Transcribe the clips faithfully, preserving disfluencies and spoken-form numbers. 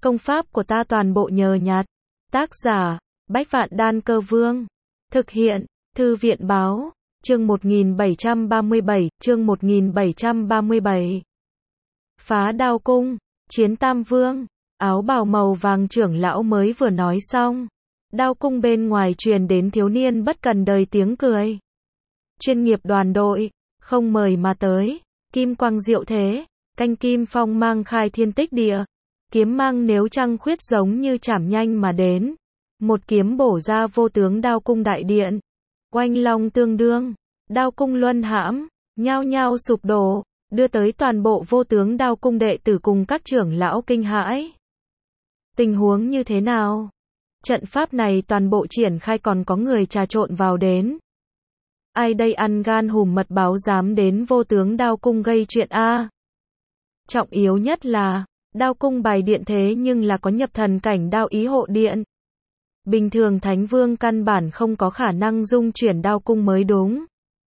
Công pháp của ta toàn bộ nhờ nhặt. Tác giả, Bách Vạn Đan Cơ Vương. Thực hiện, Thư viện Báo. Chương một nghìn bảy trăm ba mươi bảy, chương một nghìn bảy trăm ba mươi bảy. Phá đao cung, chiến tam vương, áo bào màu vàng trưởng lão mới vừa nói xong. Đao cung bên ngoài truyền đến thiếu niên bất cần đời tiếng cười. Chuyên nghiệp đoàn đội, không mời mà tới, kim quang diệu thế, canh kim phong mang khai thiên tích địa. Kiếm mang nếu trăng khuyết giống như chảm nhanh mà đến. Một kiếm bổ ra vô tướng đao cung đại điện. Oanh long tương đương, đao cung luân hãm, nhao nhao sụp đổ, đưa tới toàn bộ vô tướng đao cung đệ tử cùng các trưởng lão kinh hãi. Tình huống như thế nào? Trận pháp này toàn bộ triển khai còn có người trà trộn vào đến. Ai đây ăn gan hùm mật báo dám đến vô tướng đao cung gây chuyện a? Trọng yếu nhất là, đao cung bài điện thế nhưng là có nhập thần cảnh đao ý hộ điện. Bình thường Thánh Vương căn bản không có khả năng dung chuyển đao cung mới đúng.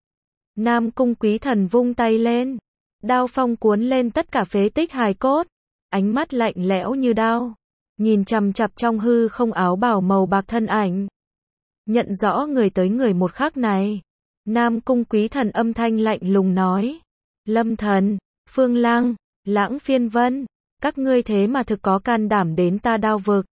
Nam Cung Quý Thần vung tay lên, đao phong cuốn lên tất cả phế tích hài cốt, ánh mắt lạnh lẽo như đao, nhìn chằm chằm trong hư không áo bào màu bạc thân ảnh. Nhận rõ người tới người một khắc này, Nam Cung Quý Thần âm thanh lạnh lùng nói: Lâm Thần, Phương Lang, Lãng Phiên Vân, các ngươi thế mà thực có can đảm đến ta đao vực.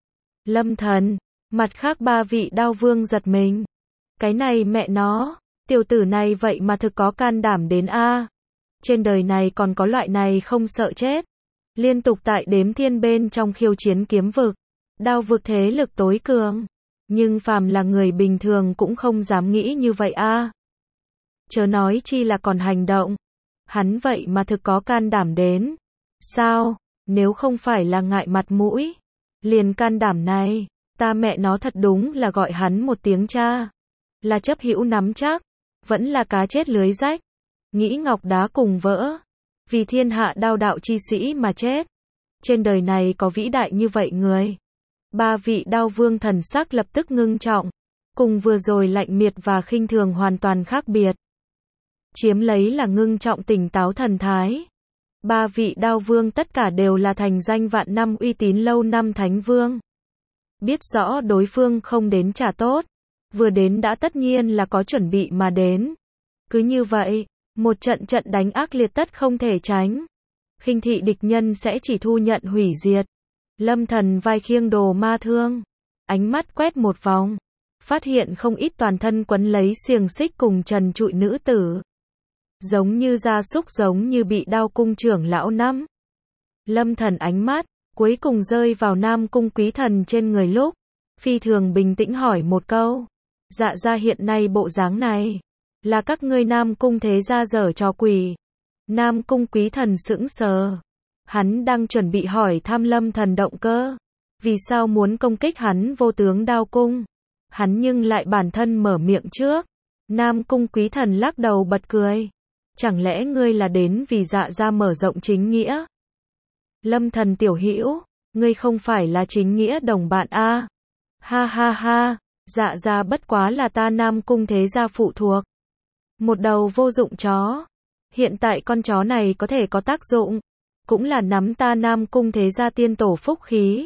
Lâm Thần, mặt khác ba vị đao vương giật mình. Cái này mẹ nó, tiểu tử này vậy mà thực có can đảm đến a. Trên đời này còn có loại này không sợ chết. Liên tục tại đếm thiên bên trong khiêu chiến kiếm vực, đao vực thế lực tối cường. Nhưng phàm là người bình thường cũng không dám nghĩ như vậy a. Chớ nói chi là còn hành động. Hắn vậy mà thực có can đảm đến. Sao, nếu không phải là ngại mặt mũi, liền can đảm này, ta mẹ nó thật đúng là gọi hắn một tiếng cha. Là chấp hữu nắm chắc, vẫn là cá chết lưới rách. Nghĩ ngọc đá cùng vỡ, vì thiên hạ đao đạo chi sĩ mà chết. Trên đời này có vĩ đại như vậy người. Ba vị đao vương thần sắc lập tức ngưng trọng, cùng vừa rồi lạnh miệt và khinh thường hoàn toàn khác biệt. Chiếm lấy là ngưng trọng tỉnh táo thần thái. Ba vị đao vương tất cả đều là thành danh vạn năm uy tín lâu năm thánh vương. Biết rõ đối phương không đến trả tốt, vừa đến đã tất nhiên là có chuẩn bị mà đến. Cứ như vậy, một trận trận đánh ác liệt tất không thể tránh. Khinh thị địch nhân sẽ chỉ thu nhận hủy diệt. Lâm Thần vai khiêng đồ ma thương, ánh mắt quét một vòng, phát hiện không ít toàn thân quấn lấy xiềng xích cùng trần trụi nữ tử. Giống như gia súc giống như bị đao cung trưởng lão nắm. Lâm Thần ánh mắt, cuối cùng rơi vào Nam Cung Quý Thần trên người lúc. Phi thường bình tĩnh hỏi một câu. Dạ gia hiện nay bộ dáng này, là các ngươi Nam Cung thế gia dở trò quỷ. Nam Cung Quý Thần sững sờ. Hắn đang chuẩn bị hỏi thăm Lâm Thần động cơ. Vì sao muốn công kích hắn vô tướng đao cung. Hắn nhưng lại bản thân mở miệng trước. Nam Cung Quý Thần lắc đầu bật cười. Chẳng lẽ ngươi là đến vì dạ gia mở rộng chính nghĩa? Lâm Thần tiểu hữu, ngươi không phải là chính nghĩa đồng bạn a? Ha ha ha, dạ gia bất quá là ta Nam Cung thế gia phụ thuộc. Một đầu vô dụng chó. Hiện tại con chó này có thể có tác dụng, cũng là nắm ta Nam Cung thế gia tiên tổ phúc khí.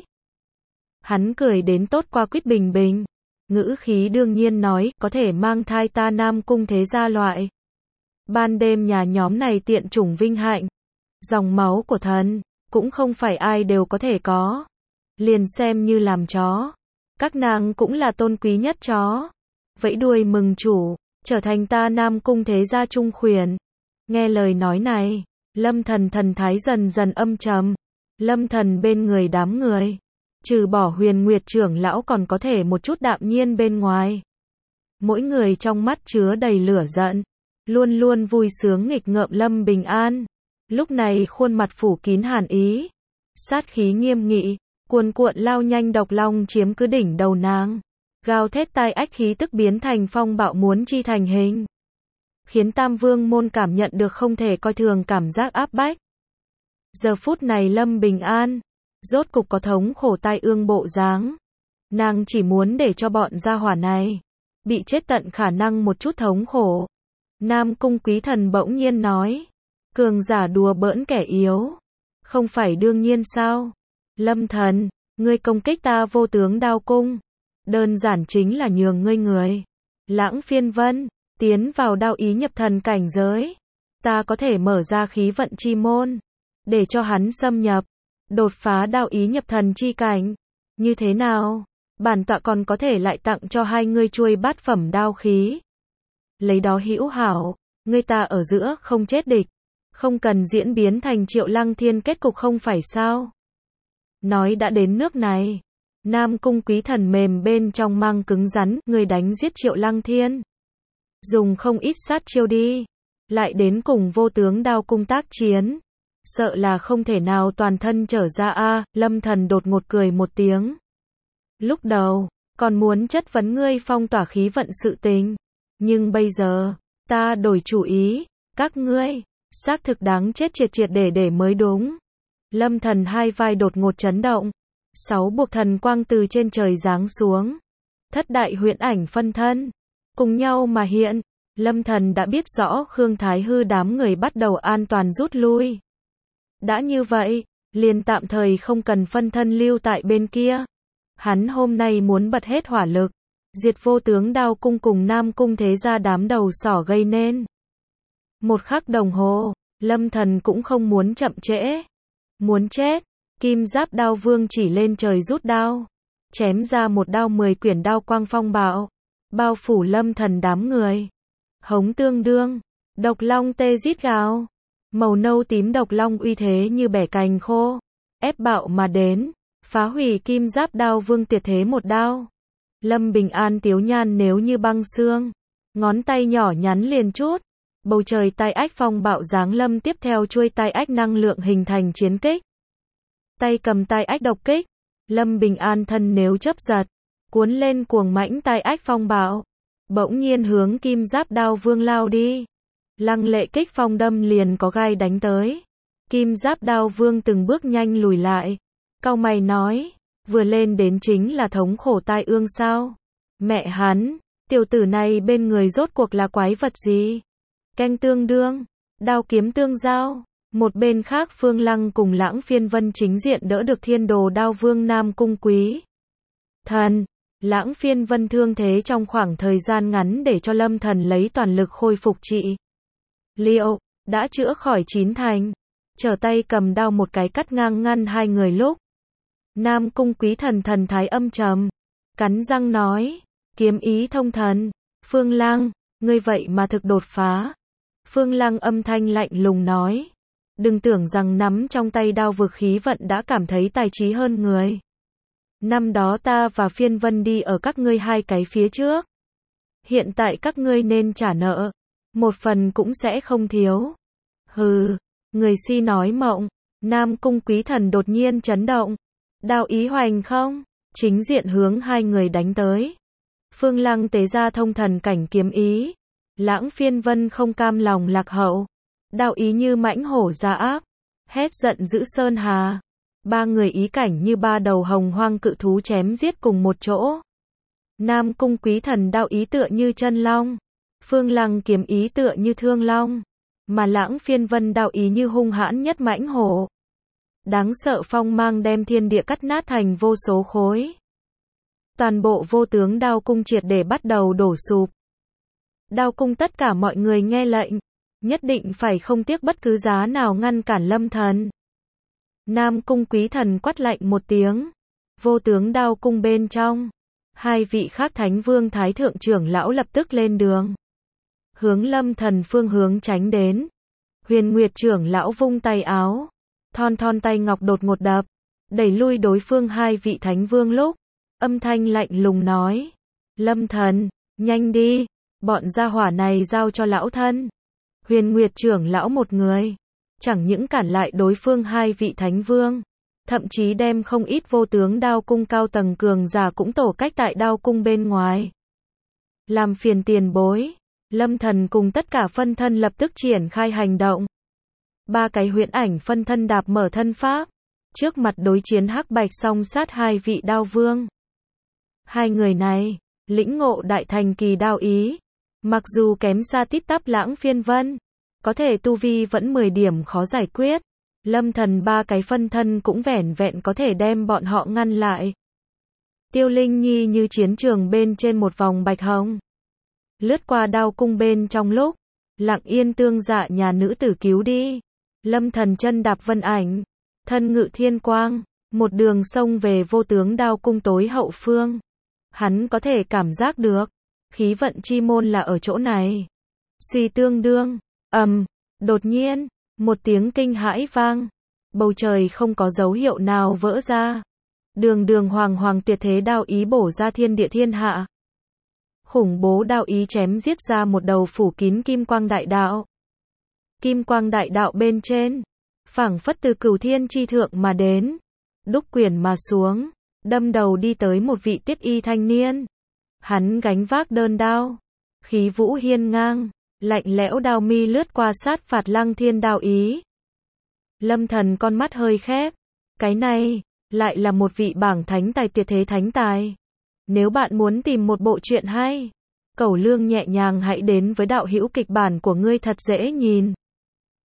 Hắn cười đến tốt qua quýt bình bình, ngữ khí đương nhiên nói, có thể mang thai ta Nam Cung thế gia loại. Ban đêm nhà nhóm này tiện chủng vinh hạnh, dòng máu của thần, cũng không phải ai đều có thể có. Liền xem như làm chó, các nàng cũng là tôn quý nhất chó. Vẫy đuôi mừng chủ, trở thành ta Nam Cung thế gia trung khuyển. Nghe lời nói này, Lâm Thần thần thái dần dần âm trầm. Lâm Thần bên người đám người, trừ bỏ Huyền Nguyệt trưởng lão còn có thể một chút đạm nhiên bên ngoài. Mỗi người trong mắt chứa đầy lửa giận, luôn luôn vui sướng nghịch ngợm Lâm Bình An. Lúc này khuôn mặt phủ kín hàn ý, sát khí nghiêm nghị, cuồn cuộn lao nhanh độc long chiếm cứ đỉnh đầu nàng. Gào thét tai ách khí tức biến thành phong bạo muốn chi thành hình. Khiến Tam Vương môn cảm nhận được không thể coi thường cảm giác áp bách. Giờ phút này Lâm Bình An, rốt cục có thống khổ tai ương bộ dáng. Nàng chỉ muốn để cho bọn gia hỏa này, bị chết tận khả năng một chút thống khổ. Nam Cung Quý Thần bỗng nhiên nói, cường giả đùa bỡn kẻ yếu, không phải đương nhiên sao? Lâm thần, ngươi công kích ta vô tướng đao cung. Đơn giản chính là nhường ngươi người. Lãng Phiên Vân, tiến vào đao ý nhập thần cảnh giới. Ta có thể mở ra khí vận chi môn. Để cho hắn xâm nhập. Đột phá đao ý nhập thần chi cảnh. Như thế nào? Bản tọa còn có thể lại tặng cho hai ngươi chuôi bát phẩm đao khí. Lấy đó hữu hảo. Ngươi ta ở giữa không chết địch. Không cần diễn biến thành Triệu Lăng Thiên kết cục không phải sao? Nói đã đến nước này. Nam Cung Quý Thần mềm bên trong mang cứng rắn, người đánh giết Triệu Lăng Thiên. Dùng không ít sát chiêu đi. Lại đến cùng vô tướng đao cung tác chiến. Sợ là không thể nào toàn thân trở ra a. À, Lâm Thần đột ngột cười một tiếng. Lúc đầu, còn muốn chất vấn ngươi phong tỏa khí vận sự tình. Nhưng bây giờ, ta đổi chủ ý. Các ngươi, xác thực đáng chết triệt triệt để để mới đúng. Lâm Thần hai vai đột ngột chấn động. Sáu buộc thần quang từ trên trời giáng xuống. Thất đại huyễn ảnh phân thân. Cùng nhau mà hiện. Lâm Thần đã biết rõ Khương Thái Hư đám người bắt đầu an toàn rút lui. Đã như vậy, liền tạm thời không cần phân thân lưu tại bên kia. Hắn hôm nay muốn bật hết hỏa lực. Diệt vô tướng đao cung cùng Nam Cung thế gia đám đầu sỏ gây nên. Một khắc đồng hồ, Lâm Thần cũng không muốn chậm trễ. Muốn chết. Kim Giáp Đao Vương chỉ lên trời rút đao. Chém ra một đao mười quyển đao quang phong bạo. Bao phủ Lâm Thần đám người. Hống tương đương. Độc long tê rít gào. Màu nâu tím độc long uy thế như bẻ cành khô. Ép bạo mà đến. Phá hủy Kim Giáp Đao Vương tuyệt thế một đao. Lâm Bình An tiếu nhan nếu như băng xương. Ngón tay nhỏ nhắn liền chút. Bầu trời tai ách phong bạo giáng lâm tiếp theo chuôi tai ách năng lượng hình thành chiến kích. Tay cầm tai ách độc kích. Lâm Bình An thân nếu chấp giật. Cuốn lên cuồng mãnh tai ách phong bạo. Bỗng nhiên hướng Kim Giáp Đao Vương lao đi. Lăng lệ kích phong đâm liền có gai đánh tới. Kim Giáp Đao Vương từng bước nhanh lùi lại. Cau mày nói. Vừa lên đến chính là thống khổ tai ương sao? Mẹ hắn. Tiểu tử này bên người rốt cuộc là quái vật gì? Canh tương đương. Đao kiếm tương giao. Một bên khác Phương Lăng cùng Lãng Phiên Vân chính diện đỡ được Thiên Đồ Đao Vương Nam Cung Quý Thần. Lãng Phiên Vân thương thế trong khoảng thời gian ngắn để cho Lâm Thần lấy toàn lực khôi phục trị liệu, đã chữa khỏi chín thành. Trở tay cầm đao một cái cắt ngang ngăn hai người lúc. Nam Cung Quý Thần thần thái âm trầm, cắn răng nói, kiếm ý thông thần. Phương Lăng, ngươi vậy mà thực đột phá. Phương Lăng âm thanh lạnh lùng nói. Đừng tưởng rằng nắm trong tay đao vực khí vận đã cảm thấy tài trí hơn người. Năm đó ta và Phiên Vân đi ở các ngươi hai cái phía trước. Hiện tại các ngươi nên trả nợ. Một phần cũng sẽ không thiếu. Hừ, người si nói mộng. Nam Cung Quý Thần đột nhiên chấn động. Đao ý hoành không? Chính diện hướng hai người đánh tới. Phương Lăng tế ra thông thần cảnh kiếm ý. Lãng Phiên Vân không cam lòng lạc hậu. Đao ý như mãnh hổ ra áp. Hét giận dữ sơn hà. Ba người ý cảnh như ba đầu hồng hoang cự thú chém giết cùng một chỗ. Nam Cung Quý Thần đao ý tựa như chân long. Phương Lăng kiếm ý tựa như thương long. Mà Lãng Phiên Vân đao ý như hung hãn nhất mãnh hổ. Đáng sợ phong mang đem thiên địa cắt nát thành vô số khối. Toàn bộ vô tướng đao cung triệt để bắt đầu đổ sụp. Đao cung tất cả mọi người nghe lệnh. Nhất định phải không tiếc bất cứ giá nào ngăn cản Lâm Thần. Nam Cung Quý Thần quát lạnh một tiếng. Vô tướng đao cung bên trong. Hai vị khác Thánh Vương Thái Thượng trưởng lão lập tức lên đường. Hướng Lâm Thần phương hướng tránh đến. Huyền Nguyệt trưởng lão vung tay áo. Thon thon tay ngọc đột ngột đập. Đẩy lui đối phương hai vị Thánh Vương lúc. Âm thanh lạnh lùng nói. Lâm Thần, nhanh đi. Bọn gia hỏa này giao cho lão thân. Huyền Nguyệt trưởng lão một người. Chẳng những cản lại đối phương hai vị Thánh Vương. Thậm chí đem không ít vô tướng đao cung cao tầng cường giả cũng tổ cách tại đao cung bên ngoài. Làm phiền tiền bối. Lâm Thần cùng tất cả phân thân lập tức triển khai hành động. Ba cái huyễn ảnh phân thân đạp mở thân pháp. Trước mặt đối chiến hắc bạch song sát hai vị đao vương. Hai người này, lĩnh ngộ đại thành kỳ đao ý. Mặc dù kém xa tít tắp Lãng Phiên Vân. Có thể tu vi vẫn mười điểm khó giải quyết. Lâm Thần ba cái phân thân cũng vẻn vẹn có thể đem bọn họ ngăn lại. Tiêu Linh Nhi như chiến trường bên trên một vòng bạch hồng. Lướt qua đao cung bên trong lúc, lặng yên tương dạ nhà nữ tử cứu đi. Lâm Thần chân đạp vân ảnh, thân ngự thiên quang, một đường sông về vô tướng đao cung tối hậu phương. Hắn có thể cảm giác được, khí vận chi môn là ở chỗ này. Suy tương đương, ầm, um, đột nhiên, một tiếng kinh hãi vang, bầu trời không có dấu hiệu nào vỡ ra. Đường đường hoàng hoàng tuyệt thế đao ý bổ ra thiên địa thiên hạ. Khủng bố đao ý chém giết ra một đầu phủ kín kim quang đại đạo. Kim quang đại đạo bên trên, phảng phất từ cửu thiên chi thượng mà đến, đúc quyển mà xuống, đâm đầu đi tới một vị tiết y thanh niên. Hắn gánh vác đơn đao, khí vũ hiên ngang, lạnh lẽo đao mi lướt qua sát phạt lăng thiên đao ý. Lâm Thần con mắt hơi khép, cái này, lại là một vị bảng thánh tài tuyệt thế thánh tài. Nếu bạn muốn tìm một bộ truyện hay, cẩu lương nhẹ nhàng hãy đến với đạo hữu kịch bản của ngươi thật dễ nhìn.